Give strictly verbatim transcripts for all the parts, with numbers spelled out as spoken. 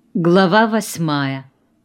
Глава восьмая.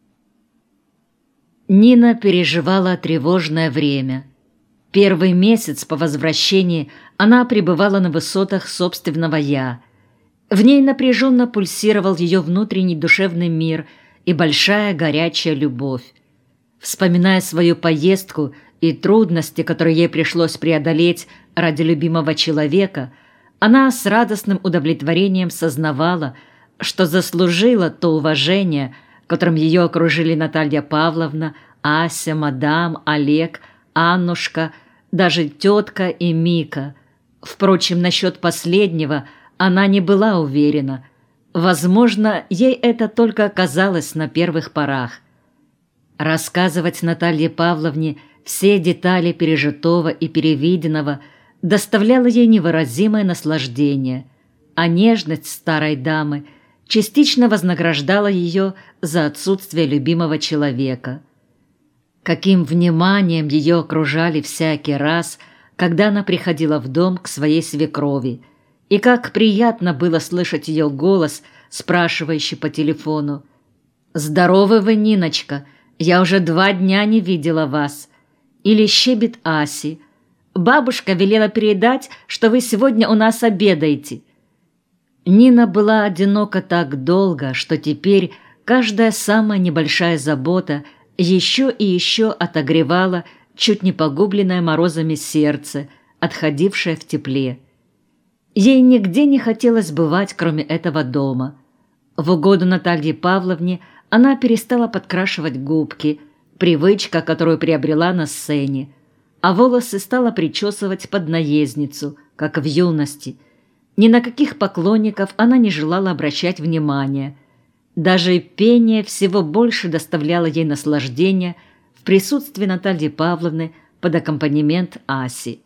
Нина переживала тревожное время. Первый месяц по возвращении она пребывала на высотах собственного «я». В ней напряженно пульсировал ее внутренний душевный мир и большая горячая любовь. Вспоминая свою поездку и трудности, которые ей пришлось преодолеть ради любимого человека, она с радостным удовлетворением сознавала, что заслужила то уважение, которым ее окружили Наталья Павловна, Ася, мадам, Олег, Аннушка, даже тетка и Мика. Впрочем, насчет последнего она не была уверена. Возможно, ей это только казалось на первых порах. Рассказывать Наталье Павловне все детали пережитого и перевиденного доставляло ей невыразимое наслаждение, а нежность старой дамы частично вознаграждала ее за отсутствие любимого человека. Каким вниманием ее окружали всякий раз, когда она приходила в дом к своей свекрови, и как приятно было слышать ее голос, спрашивающий по телефону: «Здоровы вы, Ниночка, я уже два дня не видела вас». Или щебет Аси: «Бабушка велела передать, что вы сегодня у нас обедаете». Нина была одинока так долго, что теперь каждая самая небольшая забота еще и еще отогревала чуть не погубленное морозами сердце, отходившее в тепле. Ей нигде не хотелось бывать, кроме этого дома. В угоду Наталье Павловне она перестала подкрашивать губки, привычка, которую приобрела на сцене, а волосы стала причесывать под наездницу, как в юности. Ни на каких поклонников она не желала обращать внимания. Даже пение всего больше доставляло ей наслаждения в присутствии Натальи Павловны под аккомпанемент Аси.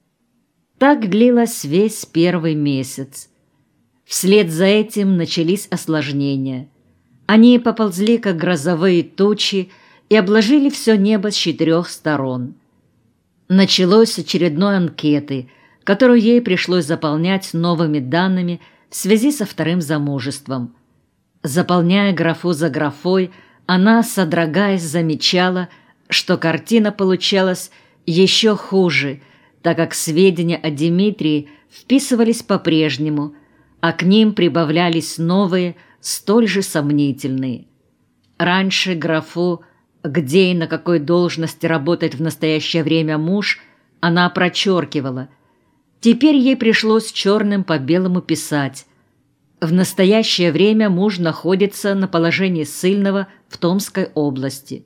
Так длилось весь первый месяц. Вслед за этим начались осложнения. Они поползли, как грозовые тучи, и обложили все небо с четырех сторон. Началось с очередной анкеты, которую ей пришлось заполнять новыми данными в связи со вторым замужеством. Заполняя графу за графой, она, содрогаясь, замечала, что картина получалась еще хуже, так как сведения о Дмитрии вписывались по-прежнему, а к ним прибавлялись новые, столь же сомнительные. Раньше графу «где и на какой должности работает в настоящее время муж» она прочеркивала. Теперь ей пришлось черным по белому писать: в настоящее время муж находится на положении ссыльного в Томской области.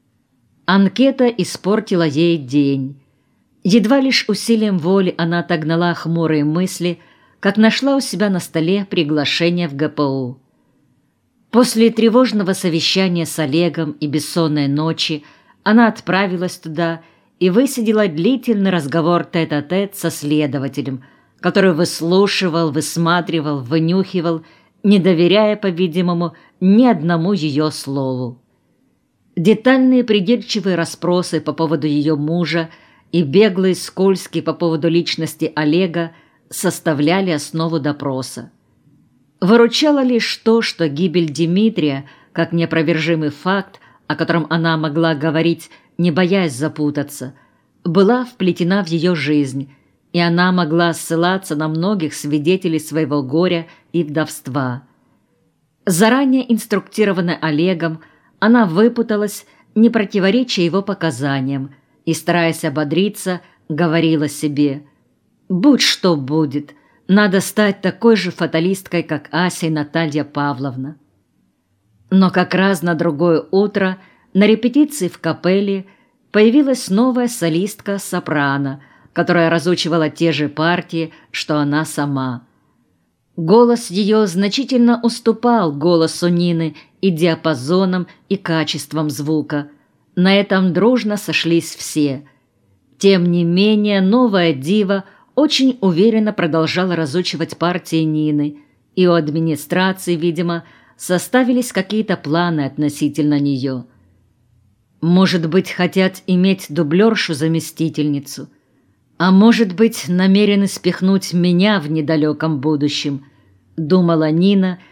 Анкета испортила ей день. Едва лишь усилием воли она отогнала хмурые мысли, как нашла у себя на столе приглашение в гэ пэ у. После тревожного совещания с Олегом и бессонной ночи она отправилась туда и высидела длительный разговор тет-а-тет со следователем, который выслушивал, высматривал, вынюхивал, не доверяя, по-видимому, ни одному ее слову. Детальные придирчивые расспросы по поводу ее мужа и беглые скользкие по поводу личности Олега составляли основу допроса. Выручало лишь то, что гибель Дмитрия, как неопровержимый факт, о котором она могла говорить, не боясь запутаться, была вплетена в ее жизнь, и она могла ссылаться на многих свидетелей своего горя и вдовства. Заранее инструктированная Олегом, она выпуталась, не противореча его показаниям, и, стараясь ободриться, говорила себе: «Будь что будет, надо стать такой же фаталисткой, как Ася и Наталья Павловна». Но как раз на другое утро на репетиции в капелле появилась новая солистка-сопрано, которая разучивала те же партии, что она сама. Голос ее значительно уступал голосу Нины и диапазоном, и качеством звука. На этом дружно сошлись все. Тем не менее, новая дива очень уверенно продолжала разучивать партии Нины, и у администрации, видимо, составились какие-то планы относительно нее. Может быть, хотят иметь дублершу-заместительницу, а может быть, намерены спихнуть меня в недалеком будущем, думала Нина,